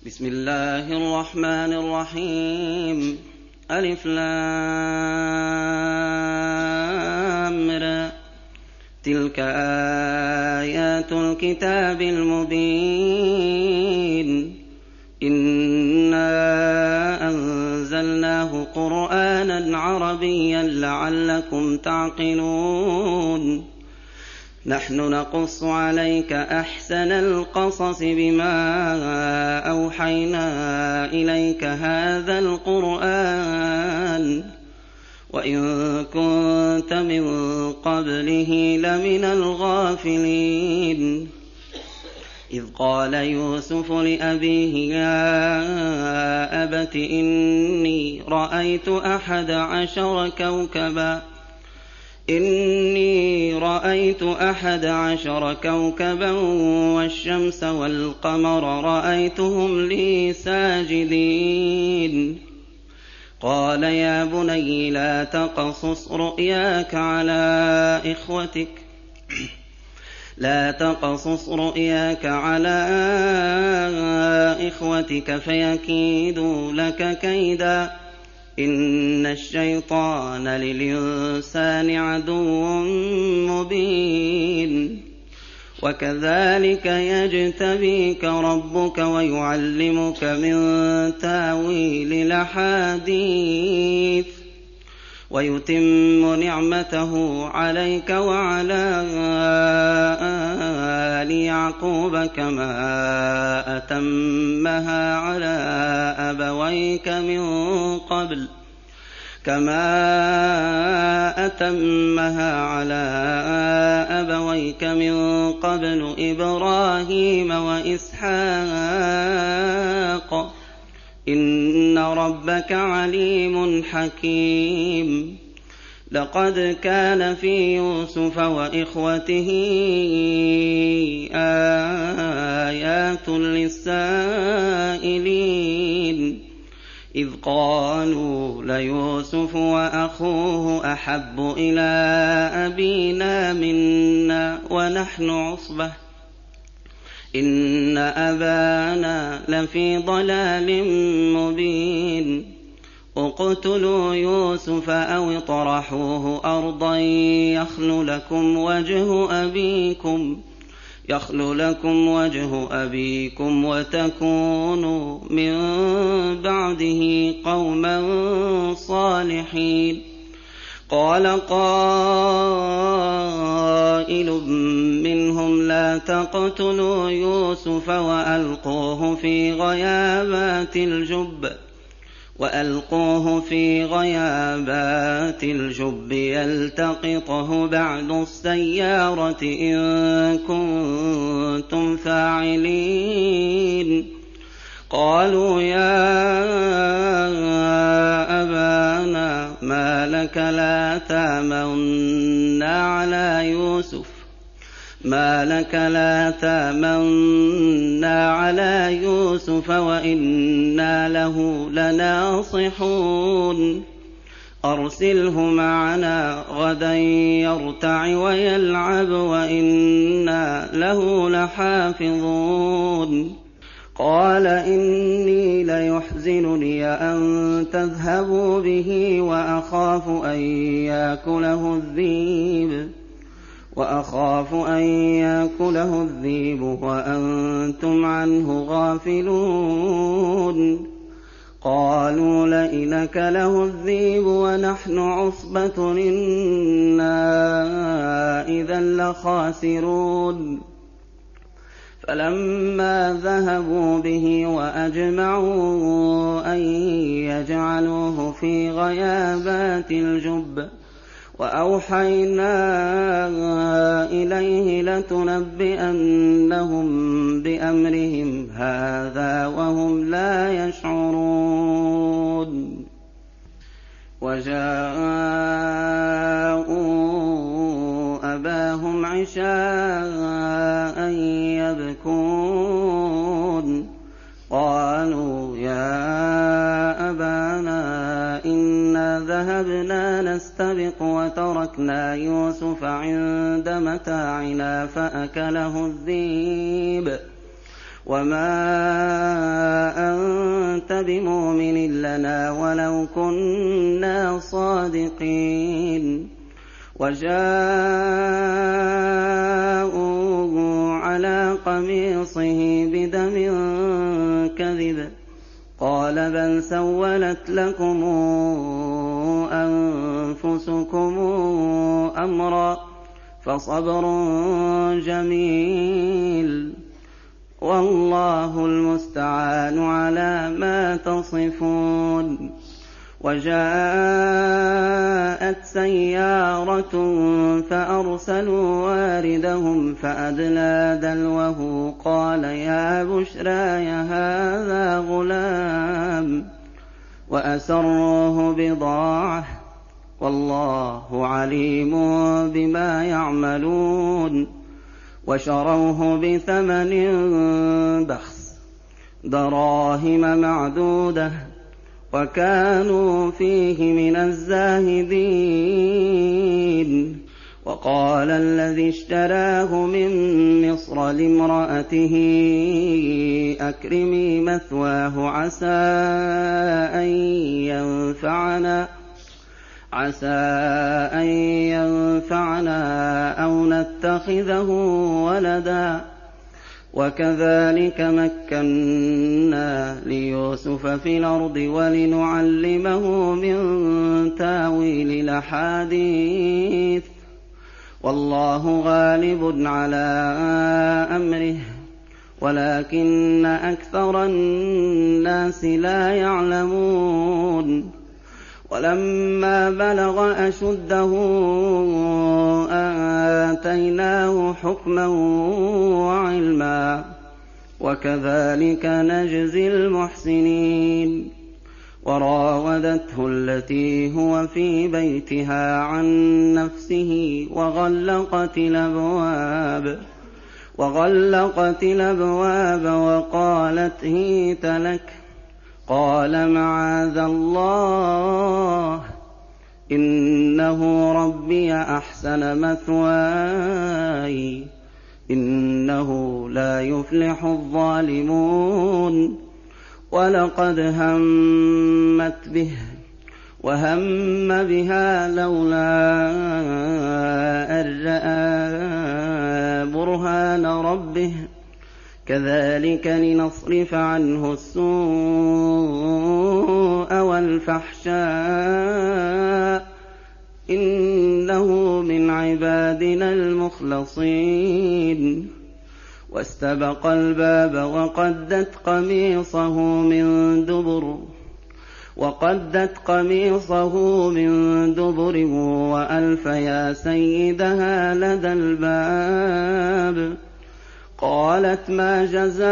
بسم الله الرحمن الرحيم. ألف لام را. تلك آيات الكتاب المبين. إنا أنزلناه قرآنا عربيا لعلكم تعقلون. نحن نقص عليك أحسن القصص بما أوحينا إليك هذا القرآن وإن كنت من قبله لمن الغافلين. إذ قال يوسف لأبيه يا أبت إني رأيت 11 كوكبا والشمس والقمر رأيتهم لي ساجدين. قال يا بني لا تقصص رؤياك على إخوتك فيكيدوا لك كيدا. إن الشيطان للإنسان عدو مبين. وكذلك يجتبيك ربك ويعلمك من تاويل الأحاديث ويتم نعمته عليك وعلى آل يعقوب كما أتمها على أبويك من قبل إبراهيم وإسحاق إن ربك عليم حكيم. لقد كان في يوسف وإخوته آيات للسائلين إذ قالوا ليوسف وأخوه أحب إلى أبينا منا ونحن عصبة إن أبانا لفي ضلال مبين. اقتلوا يوسف أو اطرحوه أرضا يخل لكم وجه أبيكم وتكونوا من بعده قوما صالحين. قال قائل منهم لا تقتلوا يوسف وألقوه في غيابات الجب يلتقطه بعض السيارة إن كنتم فاعلين. قالوا يا أبانا ما لك لا تامنا على يوسف وإنا له لناصحون. أرسله معنا غدا يرتع ويلعب وإنا له لحافظون. قال إني ليحزنني أن تذهبوا به وأخاف أن يأكله الذئب وأنتم عنه غافلون. قالوا لئن أكله الذئب ونحن عصبة إنا إذا لخاسرون. فلما ذهبوا به وأجمعوا أن يجعلوه في غيابات الجب وأوحينا إليه لتنبئنهم بأمرهم هذا وهم لا يشعرون. وجاءوا أباهم عشاء يبكون. قالوا يا أبانا إنا ذهبنا نستبق وتركنا يوسف عند متاعنا فأكله الذئب وما أنت بمؤمن لنا ولو كنا صادقين. وجاءوا على قميصه بدم كذب قال بل سولت لكم أنفسكم أمرا فصبر جميل والله المستعان على ما تصفون. وجاءت سيارة فأرسلوا واردهم فأدلى دلوه قال يا بشراي هذا غلام وأسروه بضاعة والله عليم بما يعملون. وشروه بثمن بخس دراهم معدودة وكانوا فيه من الزاهدين. وقال الذي اشتراه من مصر لامرأته أكرمي مثواه عسى أن ينفعنا أو نتخذه ولدا. وكذلك مكنا ليوسف في الأرض ولنعلمه من تاويل الأحاديث والله غالب على أمره ولكن أكثر الناس لا يعلمون. ولما بلغ أشده آتيناه حكما وعلما وكذلك نجزي المحسنين. وراودته التي هو في بيتها عن نفسه وغلقت الأبواب وقالت هيت لك قال معاذ الله إنه ربي أحسن مثواي إنه لا يفلح الظالمون. ولقد همت به وهم بها لولا أن رأى برهان ربه كذلك لنصرف عنه السوء والفحشاء إنه من عبادنا المخلصين. واستبق الباب وقدت قميصه من دبر وألف يا سيدها لدى الباب. قالت ما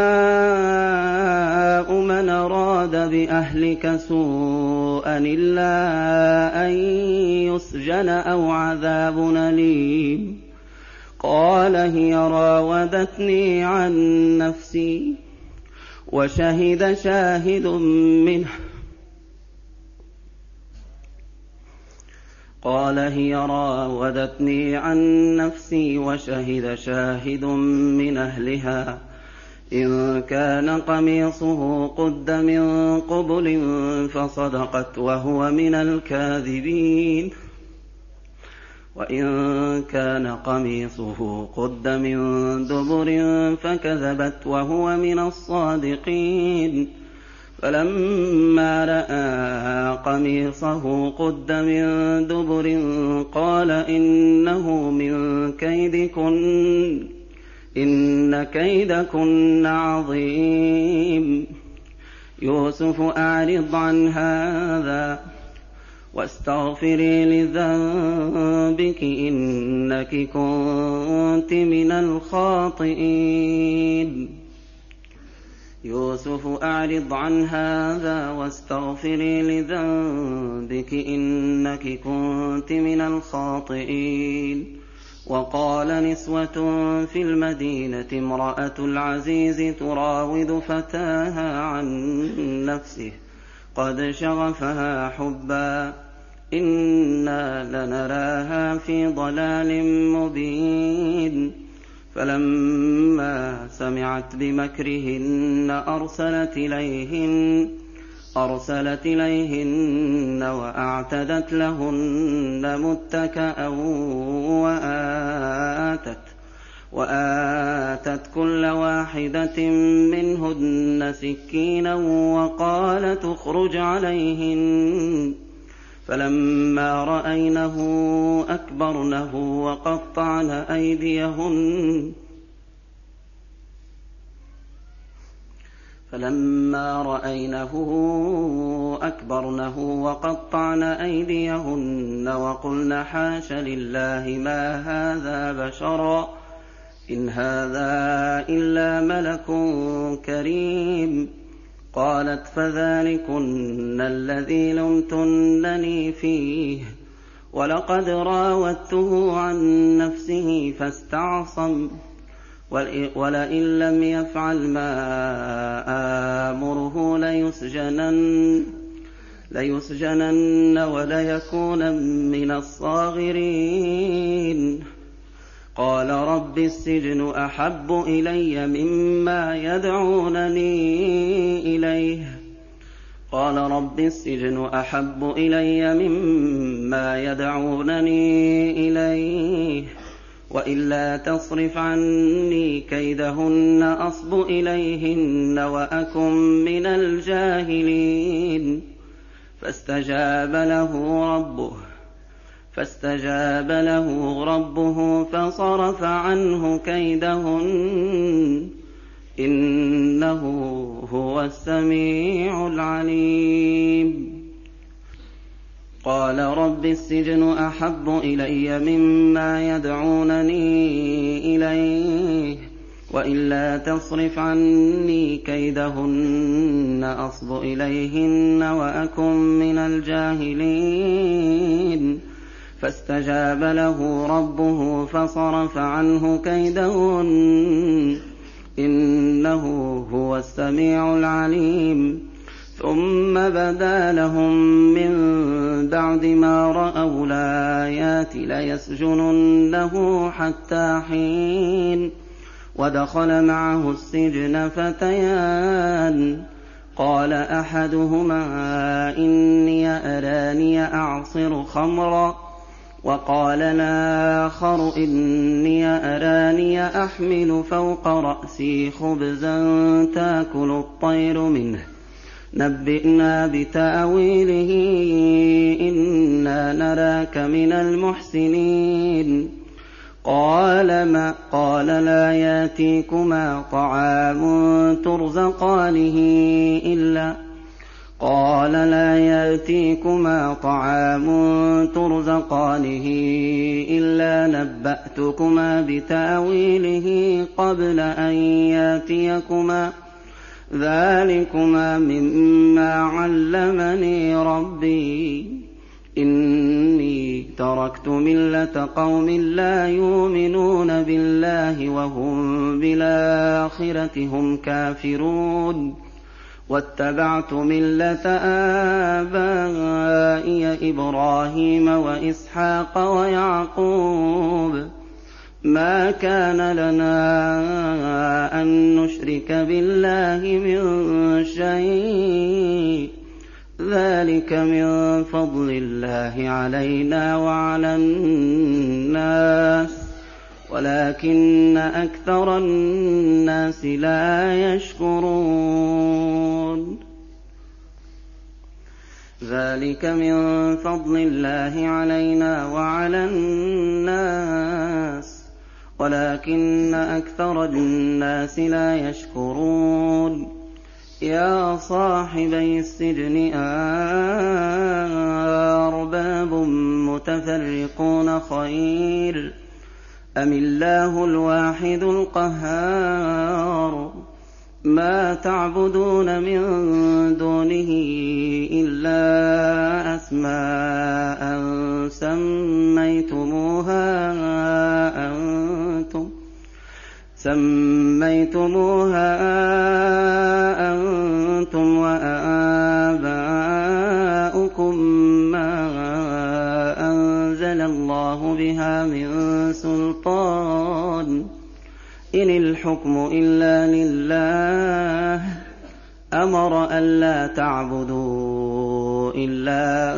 جزاء من أراد بأهلك سوءا إلا أن يسجن أو عذاب أليم. قال هي راودتني عن نفسي وشهد شاهد من أهلها إن كان قميصه قد من قبل فصدقت وهو من الكاذبين وإن كان قميصه قد من دبر فكذبت وهو من الصادقين. فلما رأى قميصه قد من دبر قال إنه من كيدكن إن كيدكن عظيم. يوسف أعرض عن هذا واستغفري لذنبك إنك كنت من الخاطئين. يوسف أعرض عن هذا واستغفري لذنبك إنك كنت من الخاطئين. وقال نسوة في المدينة امرأة العزيز تراود فتاها عن نفسه قد شغفها حبا إنا لنراها في ضلال مبين. فلما سمعت بمكرهن أرسلت إليهن وأعتدت لهن متكأ وآتت كل واحدة منهن سكينا وقالت اخرج عليهن فلما رأينه أكبرنه وقطعن أيديهن وقلن حاش لله ما هذا بشرا إن هذا إلا ملك كريم. قالت فذلكن الذي لمتنني فيه ولقد راودته عن نفسه فاستعصم ولئن لم يفعل ما آمره ليسجنن وليكونن من الصاغرين. قال رب السجن أحب إلي مما يدعونني إليه وإلا تصرف عني كيدهن أصب إليهن وأكن من الجاهلين. فاستجاب له ربه فصرف عنه كيدهن إنه هو السميع العليم. قال رب السجن أحب إلي مما يدعونني إليه وإلا تصرف عني كيدهن أصب إليهن وأكن من الجاهلين. فاستجاب له ربه فصرف عنه كيدهن إنه هو السميع العليم. ثم بدا لهم من بعد ما رأوا الآيات ليسجننه حتى حين. ودخل معه السجن فتيان قال أحدهما إني أراني أعصر خمرا وقال الآخر إني أراني أحمل فوق رأسي خبزا تأكل الطير منه نبئنا بتأويله إنا نراك من المحسنين. قال لا يأتيكما طعام ترزقانه إلا نبأتكما بتأويله قبل أن يأتيكما ذلكما مما علمني ربي إني تركت ملة قوم لا يؤمنون بالله وهم بالآخرة هم كافرون واتبعت ملة آبائي إبراهيم وإسحاق ويعقوب ما كان لنا أن نشرك بالله من شيء ذلك من فضل الله علينا وعلى الناس ولكن أكثر الناس لا يشكرون. ذلك من فضل الله علينا وعلى الناس ولكن أكثر الناس لا يشكرون. يا صاحبي السجن أرباب متفرقون خير أم الله الواحد القهار. ما تعبدون من دونه إلا أسماء سميتموها أنتم وآباؤكم ما أنزل الله بها من سلطان إن الحكم إلا لله أمر ألا تعبدوا إلا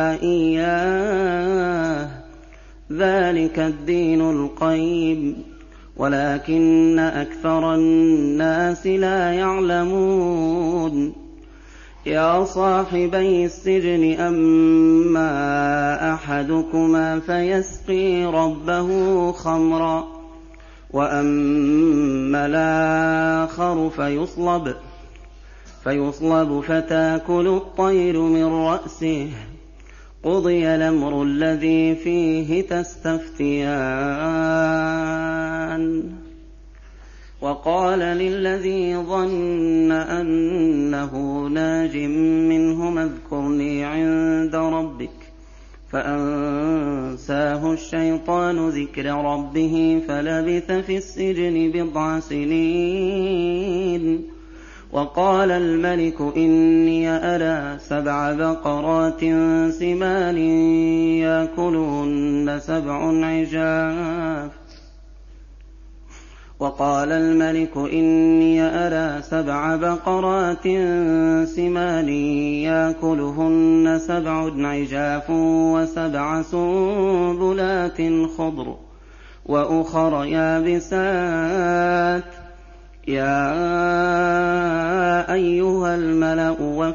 إياه ذلك الدين القيم ولكن أكثر الناس لا يعلمون يا صاحبي السجن أما أحدكما فيسقي ربه خمرا وأما الآخر فيصلب فتاكل الطير من رأسه قضي الأمر الذي فيه تستفتيان وقال للذي ظن أنه ناج منهما اذكرني عند ربك فأنساه الشيطان ذكر ربه فلبث في السجن 7 سنين وقال الملك إني أرى 7 بقرات سمان يأكلهن 7 عجاف وقال الملك إني أرى 7 بقرات سمان يأكلهن 7 عجاف و7 سنبلات خضر وأخر يابسات يا أيها الملأ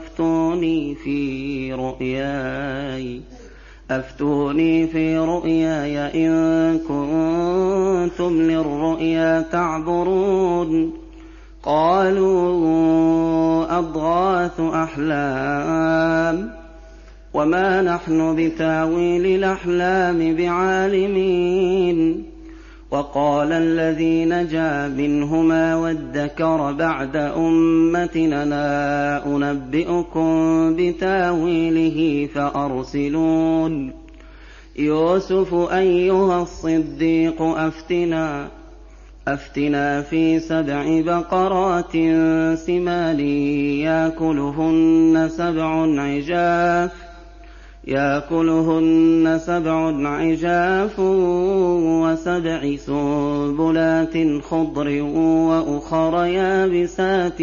أفتوني في رؤياي إن كنتم للرؤيا تعبرون قالوا أضغاث أحلام وما نحن بتاويل الأحلام بعالمين وقال الذي نجا منهما وادكر بعد أمتنا أنا أنبئكم بتاويله فأرسلون يوسف أيها الصديق أفتنا في 7 بقرات سمان يأكلهن 7 عجاف و7 سنبلات خضر وأخر يابسات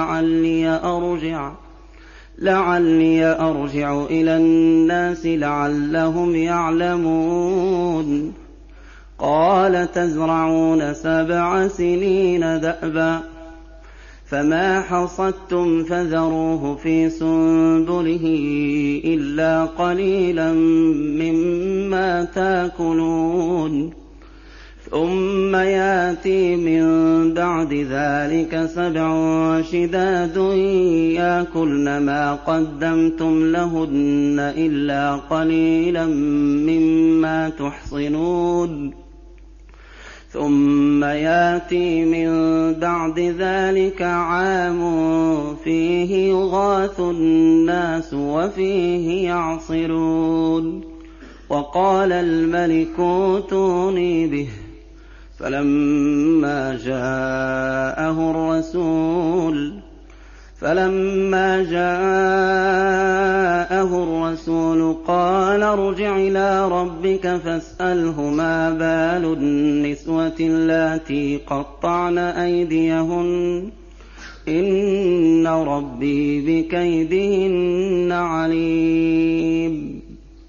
لعلي أرجع إلى الناس لعلهم يعلمون قال تزرعون 7 سنين دأبا فما حصدتم فذروه في سنبله إلا قليلا مما تاكلون ثم ياتي من بعد ذلك 7 شداد ياكلن ما قدمتم لهن إلا قليلا مما تحصنون ثم ياتي من بعد ذلك عام فيه يغاث الناس وفيه يعصرون وقال الملك ائتوني به فلما جاءه الرسول قال ارجع إلى ربك فاسأله ما بال النسوة اللاتي قطعن أيديهن إن ربي بكيدهن عليم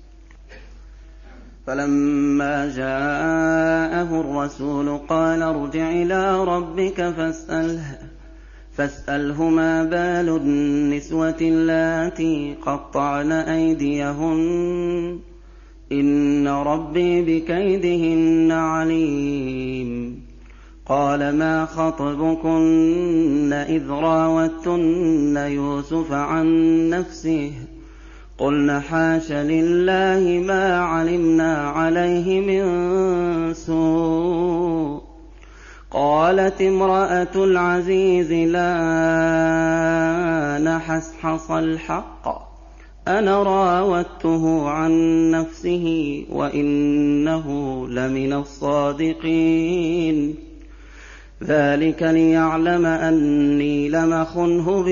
فلما جاءه الرسول قال ارجع إلى ربك فاسأله ما بال النسوة اللاتي قطعن أيديهن إن ربي بكيدهن عليم قال ما خطبكن إذ راوتن يوسف عن نفسه قلن حاش لله ما علمنا عليه من سوء قالت امرأة العزيز لا نحسحص الحق أنا راودته عن نفسه وإنه لمن الصادقين ذلك ليعلم أني لم أخنه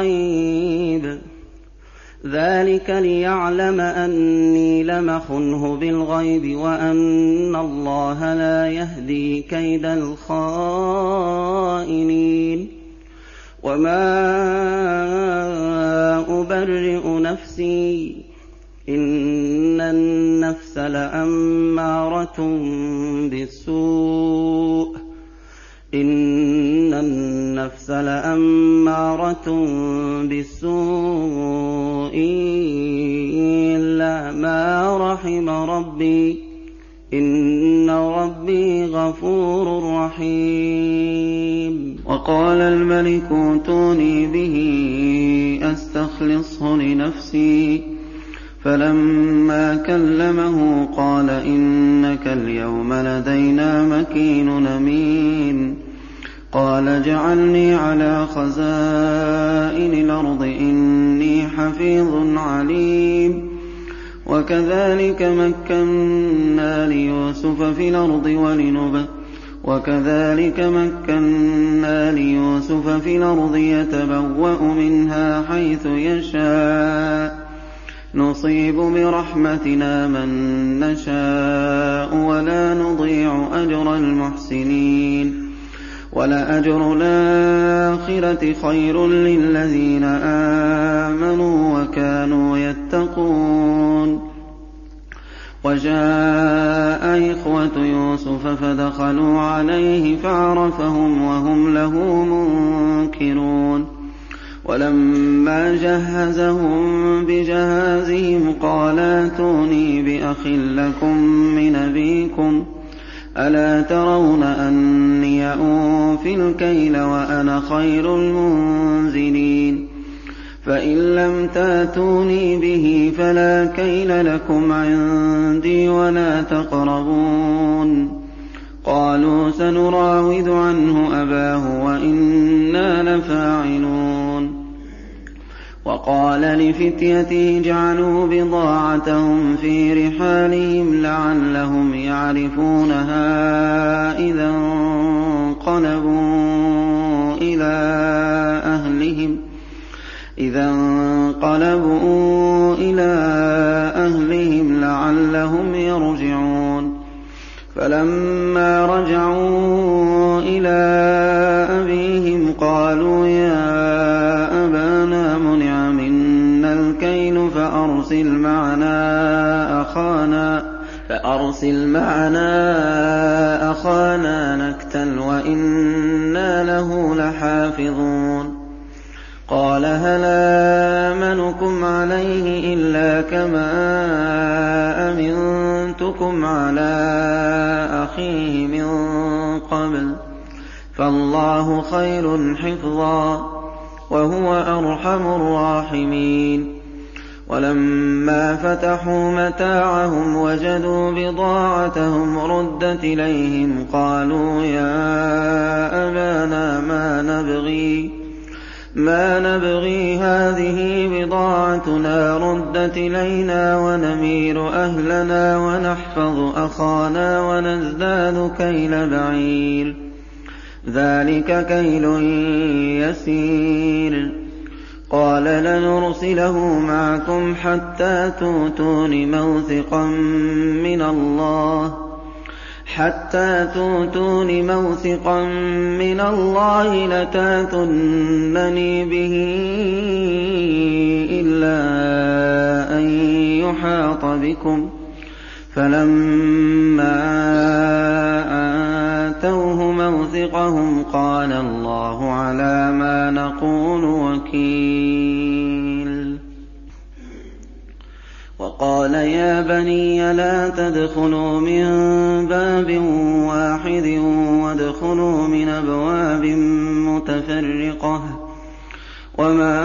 بالغيب وأن الله لا يهدي كيد الخائنين وما أبرئ نفسي إن النفس لأمارة بالسوء إلا ما رحم ربي إن ربي غفور رحيم. وقال الملك ائتوني به أستخلصه لنفسي فلما كلمه قال إنك اليوم لدينا مكين أمين. قال اجعلني على خزائن الأرض إني حفيظ عليم. وكذلك مكنا ليوسف في الأرض يتبوأ منها حيث يشاء نصيب برحمتنا من نشاء ولا نضيع أجر المحسنين. ولأجر الآخرة خير للذين آمنوا وكانوا يتقون. وجاء إخوة يوسف فدخلوا عليه فعرفهم وهم له منكرون. ولما جهزهم بجهازهم قال ائتوني بأخ لكم من أبيكم ألا ترون أني أوفي الكيل وأنا خير المنزلين. فإن لم تأتوني به فلا كيل لكم عندي ولا تقربون. قالوا سنراود عنه أباه وإنا لفاعلون. وقال لفتيته اجعلوا بضاعتهم في رحالهم لعلهم يعرفونها إذا انقلبوا إلى أهلهم لعلهم يرجعون. فلما رجعوا إلى أبيهم قالوا يا أبانا منع منا الكيل فأرسل معنا أخانا نكتل وإنا له لحافظون. قال هل آمنكم عليه إلا كما أمنتكم على أخيه من قبل فالله خير حفظا وهو أرحم الراحمين. ولما فتحوا متاعهم وجدوا بضاعتهم ردت إليهم قالوا يا أبانا ما نبغي هذه بضاعتنا ردت إلينا ونمير أهلنا ونحفظ أخانا ونزداد كيل بعير ذلك كيل يسير. قال لنرسله معكم حتى تؤتون موثقا من الله لتاتونني به إلا أن يحاط بكم. فلما آتوه موثقهم قال الله على ما نقول وكيل. وقال يا بني لا تدخلوا من باب واحد وادخلوا من أبواب متفرقة وما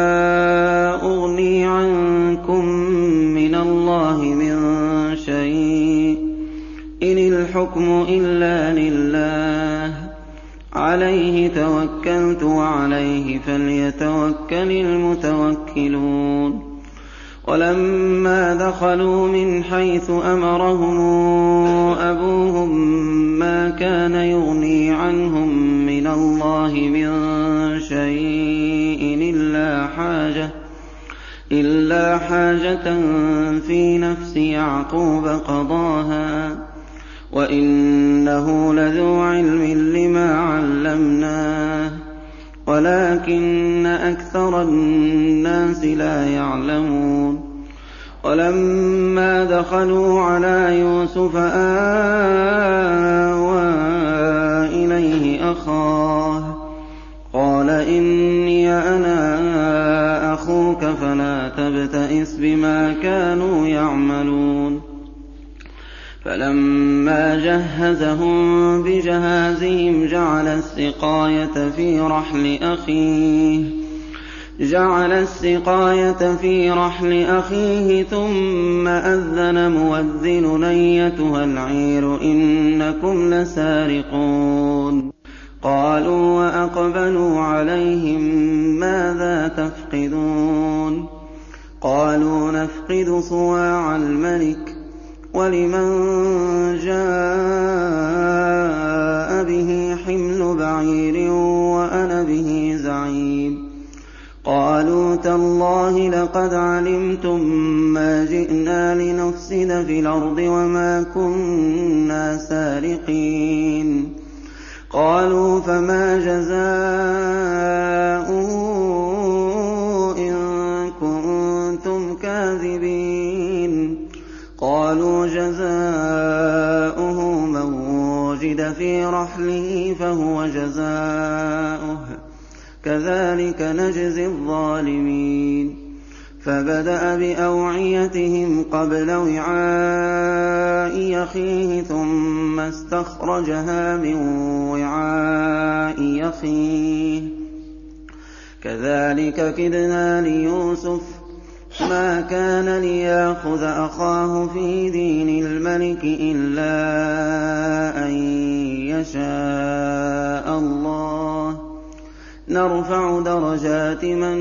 أغني عنكم من الله من شيء إن الحكم إلا لله عليه توكلت وعليه فليتوكل المتوكلون. ولما دخلوا من حيث أمرهم أبوهم ما كان يغني عنهم من الله من شيء إلا حاجة في نفس يعقوب قضاها وإنه لذو علم لما علمناه وَلَٰكِنَّ أَكْثَرَ النَّاسِ لَا يَعْلَمُونَ وَلَمَّا دَخَلُوا عَلَىٰ يُوسُفَ آوَىٰ إِلَيْهِ أَخَاهُ قَالَ إِنِّي أَنَا أَخُوكَ فَلَا تَبْتَئِسْ بِمَا كَانُوا يَعْمَلُونَ فَلَمَّا جَهَّزَهُم بِجَهَازِهِمْ جَعَلَ السِّقَايَةَ فِي رَحْلِ أَخِيهِ ثُمَّ أَذَّنَ مُؤَذِّنٌ أَيَّتُهَا الْعِيرُ إِنَّكُمْ لَسَارِقُونَ قَالُوا وَأَقْبَلُوا عَلَيْهِم مَّاذَا تَفْقِدُونَ قَالُوا نَفْقِدُ صُوَاعَ الْمَلِكِ وَلِمَن جَاءَ بِهِ حِمْلُ بَعِيرٍ وَأَنَا بِهِ زَعِيمٌ قَالُوا تَاللَّهِ لَقَدْ عَلِمْتُم مَّا جِئْنَا لِنُفْسِدَ فِي الْأَرْضِ وَمَا كُنَّا سَارِقِينَ قَالُوا فَمَا جَزَاؤُهُ إِن كُنتُمْ كَاذِبِينَ قَالُوا جَزَاؤُهُ مَن وُجِدَ فِي رَحْلِهِ فَهُوَ جَزَاؤُهُ كَذَٰلِكَ نَجْزِي الظَّالِمِينَ فَبَدَأَ بِأَوْعِيَتِهِمْ قَبْلَ وِعَاءِ أَخِيهِ ثُمَّ اسْتَخْرَجَهَا مِن وِعَاءِ أَخِيهِ كَذَٰلِكَ كِدْنَا لِيُوسُفَ مَا كَانَ لِيَأْخُذَ أَخَاهُ فِي دِينِ الْمَلِكِ إِلَّا أَن يَشَاءَ اللَّهُ نَرْفَعُ دَرَجَاتٍ مَّن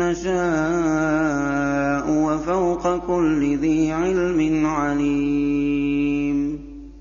نَّشَاءُ وَفَوْقَ كُلِّ ذِي عِلْمٍ عَلِيمٌ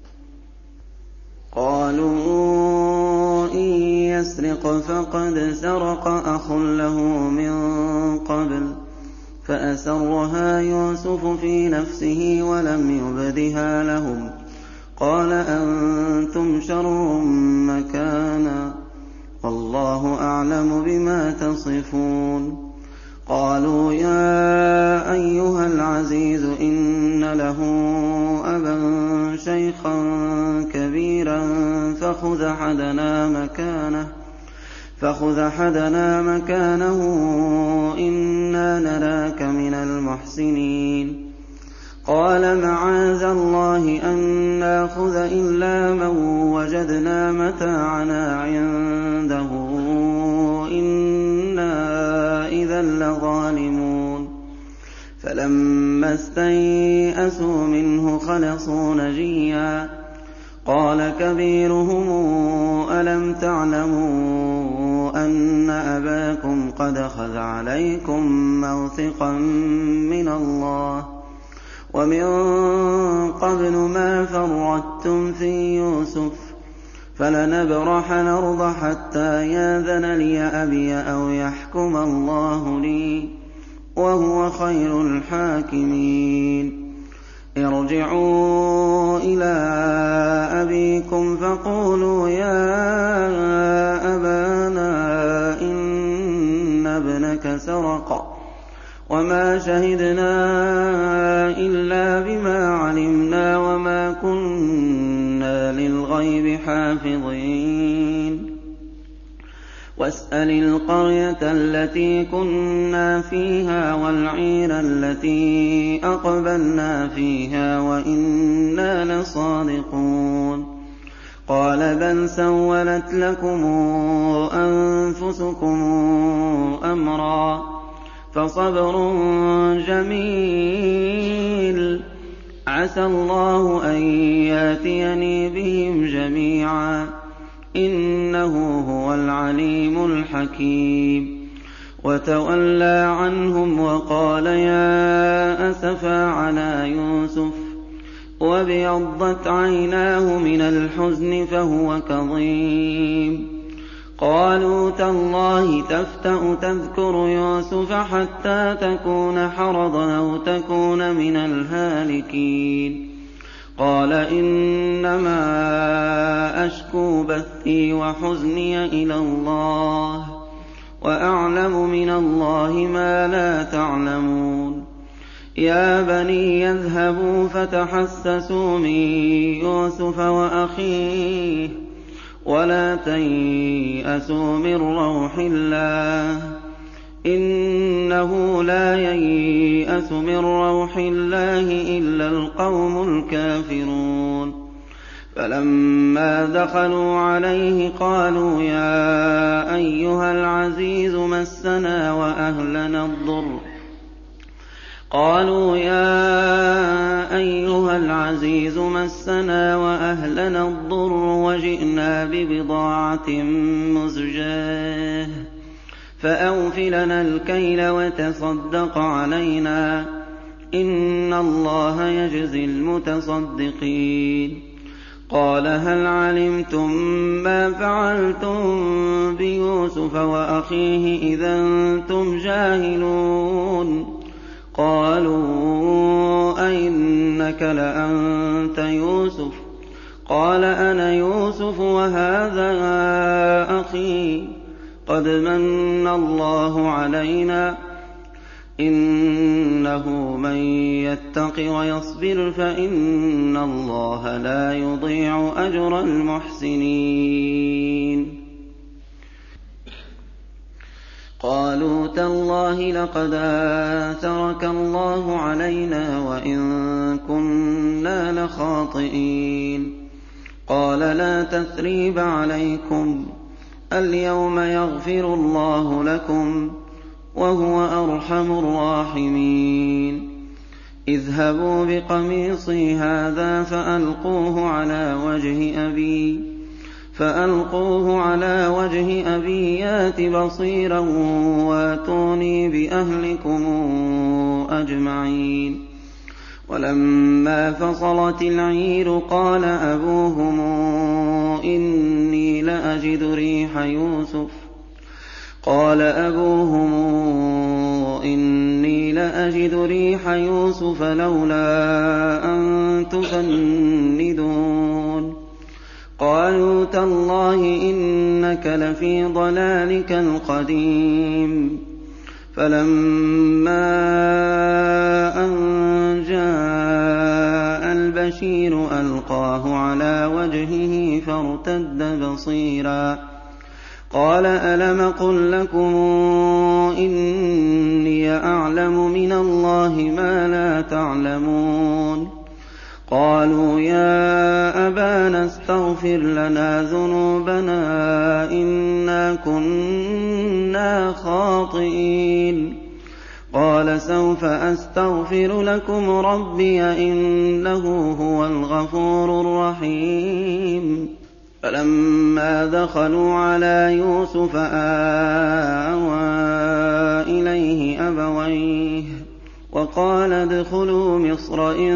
قَالُوا إِن يَسْرِقْ فَقَدْ سَرَقَ أَخٌ لَّهُ مِن قَبْلُ فَأَسَرَّهَا يُوسُفُ فِي نَفْسِهِ وَلَمْ يُبْدِهَا لَهُمْ قَالَ أَنتُمْ شَرٌّ مَّكَانًا وَاللَّهُ أَعْلَمُ بِمَا تَصِفُونَ قَالُوا يَا أَيُّهَا الْعَزِيزُ إِنَّ لَهُ أَبًا شَيْخًا كَبِيرًا فَخُذْ أَحَدَنَا مَكَانَهُ إِنَّا نَرَاكَ مِنَ الْمُحْسِنِينَ قَالَ مَعَاذَ اللَّهِ أَن نَّأْخُذَ إِلَّا مَن وَجَدْنَا مَتَاعَنَا عِندَهُ إِنَّا إِذًا لَّظَالِمُونَ فَلَمَّا اسْتَيْأَسُوا مِنْهُ خَلَصُوا نَجِيًّا قَالَ كَبِيرُهُمْ أَلَمْ تَعْلَمُوا أَنَّ أَبَاكُمْ قَدْ أَخَذَ عَلَيْكُم مَّوْثِقًا مِّنَ اللَّهِ وَمِن قَبْلُ مَا فَرَّطتُمْ فِي يُوسُفَ فَلَنَبْرَحَ الْأَرْضَ حَتَّىٰ يَأْذَنَ لِي أَبِي أَوْ يَحْكُمَ اللَّهُ لِي وَهُوَ خَيْرُ الْحَاكِمِينَ ارْجِعُوا إِلَىٰ أَبِيكُمْ فَقُولُوا يَا أَبَانَا إِنَّ ابْنَكَ سَرَقَ وَمَا شَهِدْنَا إِلَّا بِمَا عَلِمْنَا وَمَا كُنَّا لِلْغَيْبِ حَافِظِينَ وَاسْأَلِ الْقَرْيَةَ الَّتِي كُنَّا فِيهَا وَالْعِيرَ الَّتِي أَقْبَلْنَا فِيهَا وَإِنَّا لَصَادِقُونَ قَالَ بَلْ سَوَّلَتْ لَكُمْ أَنفُسُكُمْ أَمْرًا فَصَبْرٌ جَمِيلٌ عَسَى اللَّهُ أَن يَأْتِيَنِي بِهِمْ جَمِيعًا إِنَّهُ هُوَ الْعَلِيمُ الْحَكِيمُ وَتَوَلَّىٰ عَنْهُمْ وَقَالَ يَا أَسَفَىٰ عَلَىٰ يُوسُفَ وَابْيَضَّتْ عَيْنَاهُ مِنَ الْحُزْنِ فَهُوَ كَظِيمٌ قَالُوا تَاللَّهِ تَفْتَأُ تَذْكُرُ يُوسُفَ حَتَّىٰ تَكُونَ حَرَضًا أَوْ تَكُونَ مِنَ الْهَالِكِينَ قَالَ إِنَّمَا أَشْكُو بَثِّي وَحُزْنِي إِلَى اللَّهِ وَأَعْلَمُ مِنَ اللَّهِ مَا لَا تَعْلَمُونَ يَا بَنِيَّ اذْهَبُوا فَتَحَسَّسُوا مِن يُوسُفَ وَأَخِيهِ وَلَا تَيْأَسُوا مِن رَّوْحِ اللَّهِ إِنَّهُ لَا يَيْأَسُ مِن رَّوْحِ اللَّهِ إِلَّا الْقَوْمُ الْكَافِرُونَ فَلَمَّا دَخَلُوا عَلَيْهِ قَالُوا يَا أَيُّهَا الْعَزِيزُ مَسَّنَا وَأَهْلَنَا الضُّرُّ وَجِئْنَا بِبِضَاعَةٍ مُّزْجَاةٍ فَأَوْفِ لَنَا الْكَيْلَ وَتَصَدَّقْ عَلَيْنَا ۖ إِنَّ اللَّهَ يَجْزِي الْمُتَصَدِّقِينَ قَالَ هَلْ عَلِمْتُم مَّا فَعَلْتُم بِيُوسُفَ وَأَخِيهِ إِذْ أَنتُمْ جَاهِلُونَ قَالُوا أَئِنَّكَ لَأَنتَ يُوسُفُ ۖ قَالَ أَنَا يُوسُفُ وَهَٰذَا أَخِي ۖ قَدْ مَنَّ اللَّهُ عَلَيْنَا ۖ إِنَّهُ مَن يَتَّقِ وَيَصْبِرْ فَإِنَّ اللَّهَ لَا يُضِيعُ أَجْرَ الْمُحْسِنِينَ قَالُوا تَاللَّهِ لَقَدْ آثَرَكَ اللَّهُ عَلَيْنَا وَإِن كُنَّا لَخَاطِئِينَ قَالَ لَا تَثْرِيبَ عَلَيْكُمْ ۖ الْيَوْمَ يَغْفِرُ اللَّهُ لَكُمْ ۖ وَهُوَ أَرْحَمُ الرَّاحِمِينَ اذْهَبُوا بِقَمِيصِي هَٰذَا فَأَلْقُوهُ عَلَىٰ وَجْهِ أَبِي يَأْتِ بَصِيرًا وَأْتُونِي بِأَهْلِكُمْ أَجْمَعِينَ وَلَمَّا فَصَلَتِ الْعِيرُ قَالَ أَبُوهُمْ إِنِّي لَأَجِدُ رِيحَ يُوسُفَ لَوْلَا أَن تُفَنِّدُونِ قَالُوا تَاللَّهِ إِنَّكَ لَفِي ضَلَالِكَ الْقَدِيمِ فَلَمَّا أَن جَاءَ الْبَشِيرُ أَلْقَاهُ عَلَىٰ وَجْهِهِ فَارْتَدَّ بَصِيرًا قَالَ أَلَمْ أَقُل لَّكُمْ إِنِّي أَعْلَمُ مِنَ اللَّهِ مَا لَا تَعْلَمُونَ قَالُوا يَا أَبَانَا اسْتَغْفِرْ لَنَا ذُنُوبَنَا إِنَّا كُنَّا خَاطِئِينَ قَالَ سَوْفَ أَسْتَغْفِرُ لَكُمْ رَبِّي إِنَّهُ هُوَ الْغَفُورُ الرَّحِيمُ فَلَمَّا دَخَلُوا عَلَىٰ يُوسُفَ آوَىٰ إِلَيْهِ أَبَوَيْهِ وَقَالَ ادْخُلُوا مِصْرَ إِن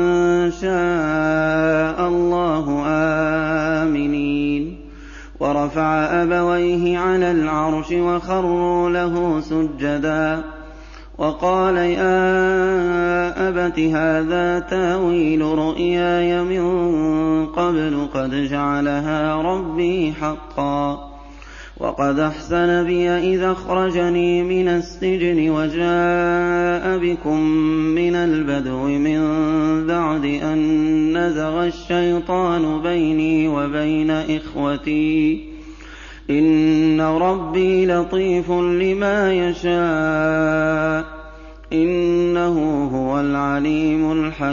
شَاءَ اللَّهُ آمِنِينَ وَرَفَعَ أَبَوَيْهِ عَلَى الْعَرْشِ وَخَرُّوا لَهُ سُجَّدًا وَقَالَ يَا أَبَتِ هَٰذَا تَأْوِيلُ رُؤْيَايَ مِن قَبْلُ قَدْ جَعَلَهَا رَبِّي حَقًّا وَقَدْ أَحْسَنَ بِي إِذْ أَخْرَجَنِي مِنَ السِّجْنِ وَجَاءَ بِكُم مِّنَ الْبَدْوِ مِن بَعْدِ أَن نَّزَغَ الشَّيْطَانُ بَيْنِي وَبَيْنَ إِخْوَتِي ۚ إِنَّ رَبِّي لَطِيفٌ لِّمَا يَشَاءُ ۚ إِنَّهُ هُوَ الْعَلِيمُ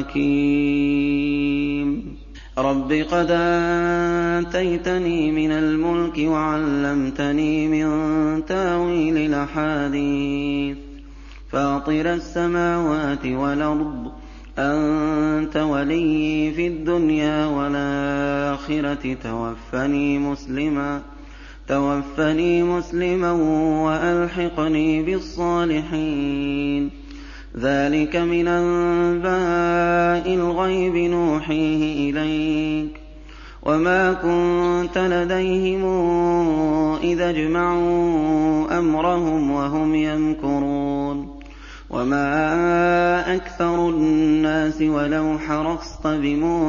الْحَكِيمُ رَبِّ قَدْ آتَيْتَنِي مِنَ الْمُلْكِ وَعَلَّمْتَنِي مِن تَأْوِيلِ الْأَحَادِيثِ فَاطِرَ السَّمَاوَاتِ وَالْأَرْضِ أَنتَ وَلِيِّي فِي الدُّنْيَا وَالْآخِرَةِ تَوَفَّنِي مُسْلِمًا وَأَلْحِقْنِي بِالصَّالِحِينَ ذَٰلِكَ مِنْ أَنبَاءِ الْغَيْبِ نُوحِيهِ إِلَيْكَ ۖ وَمَا كُنتَ لَدَيْهِمْ إِذْ أَجْمَعُوا أَمْرَهُمْ وَهُمْ يَمْكُرُونَ وَمَا أَكْثَرُ النَّاسِ وَلَوْ حَرَصْتَ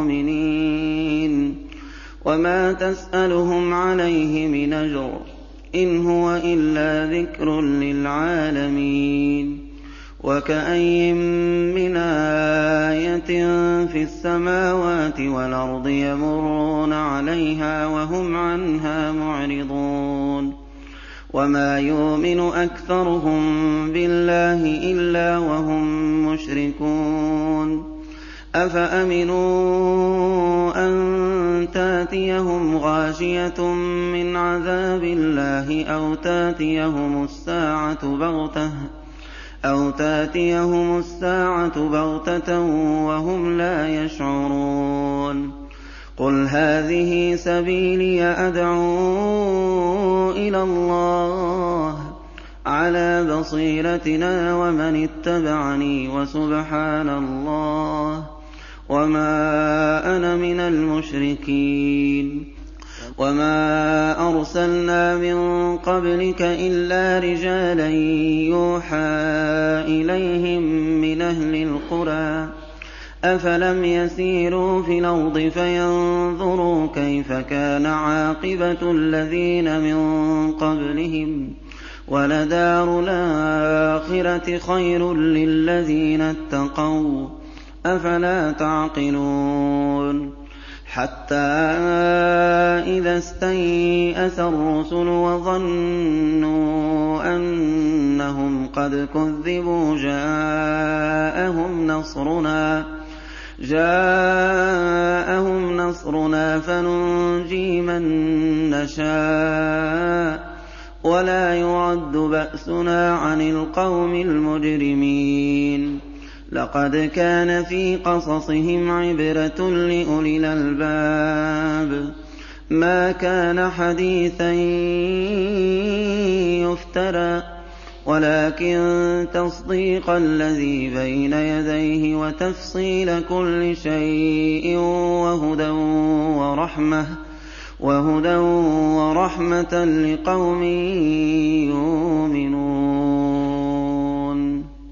بِمُؤْمِنِينَ وَمَا تَسْأَلُهُمْ عَلَيْهِ مِنْ أَجْرٍ ۚ إِنْ هُوَ إِلَّا ذِكْرٌ لِّلْعَالَمِينَ وَكَأَيِّن مِّنْ آيَةٍ فِي السَّمَاوَاتِ وَالْأَرْضِ يَمُرُّونَ عَلَيْهَا وَهُمْ عَنْهَا مُعْرِضُونَ وَمَا يُؤْمِنُ أَكْثَرُهُم بِاللَّهِ إِلَّا وَهُم مُّشْرِكُونَ أَفَأَمِنُوا أَن تَأْتِيَهُمْ غَاشِيَةٌ مِّنْ عَذَابِ اللَّهِ أَوْ تَأْتِيَهُمُ السَّاعَةُ بَغْتَةً وَهُمْ لَا يَشْعُرُونَ قُلْ هَٰذِهِ سَبِيلِي أَدْعُو إِلَى اللَّهِ عَلَىٰ بَصِيرَةٍ أَنَا وَمَنِ اتَّبَعَنِي وَسُبْحَانَ اللَّهِ وَمَا أَنَا مِنَ الْمُشْرِكِينَ وَمَا أَرْسَلْنَا مِن قَبْلِكَ إِلَّا رِجَالًا يُوحَىٰ إِلَيْهِم مِّنْ أَهْلِ الْقُرَىٰ أَفَلَمْ يَسِيرُوا فِي الْأَرْضِ فَيَنظُرُوا كَيْفَ كَانَ عَاقِبَةُ الَّذِينَ مِن قَبْلِهِمْ ۚ وَلَدَارُ الْآخِرَةِ خَيْرٌ لِّلَّذِينَ اتَّقَوْا ۗ أَفَلَا تَعْقِلُونَ حَتَّىٰ إِذَا اسْتَيْأَسَ الرُّسُلُ وَظَنُّوا أَنَّهُمْ قَدْ كُذِّبُوا جَاءَهُمْ نَصْرُنَا فَنُنجِي مَن نَّشَاءُ وَلَا يُرَدُّ بَأْسُنَا عَنِ الْقَوْمِ الْمُجْرِمِينَ لَقَدْ كَانَ فِي قَصَصِهِمْ عِبْرَةٌ لِّأُولِي الْأَلْبَابِ مَا كَانَ حَدِيثًا يُفْتَرَىٰ وَلَٰكِن تَصْدِيقَ الَّذِي بَيْنَ يَدَيْهِ وَتَفْصِيلَ كُلِّ شَيْءٍ وَهُدًى وَرَحْمَةً لِّقَوْمٍ